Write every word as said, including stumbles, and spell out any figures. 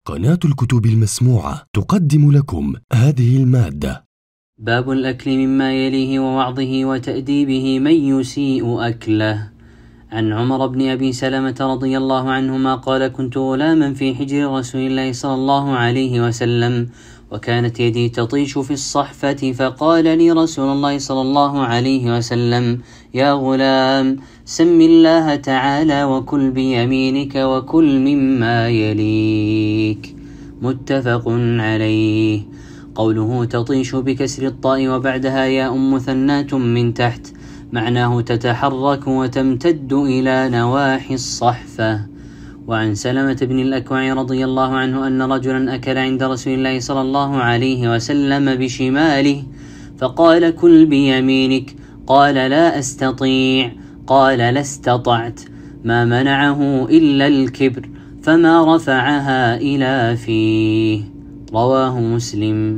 قناة الكتب المسموعة تقدم لكم هذه المادة. باب الأكل مما يليه ووعظه وتأديبه من يسيء أكله. عن عمر بن أبي سلمة رضي الله عنهما قال: كنت غلاما في حجر رسول الله صلى الله عليه وسلم، وكانت يدي تطيش في الصحفة، فقال لي رسول الله صلى الله عليه وسلم: يا غلام، سم الله تعالى وكل بيمينك وكل مما يليك. متفق عليه. قوله تطيش بكسر الطاء وبعدها ياء مثناة من تحت، معناه تتحرك وتمتد إلى نواحي الصحفة. وعن سلمة بن الأكوع رضي الله عنه أن رجلا أكل عند رسول الله صلى الله عليه وسلم بشماله، فقال: كل بيمينك. قال: لا أستطيع. قال: لا استطعت. ما منعه إلا الكبر، فما رفعها إلى فيه. رواه مسلم.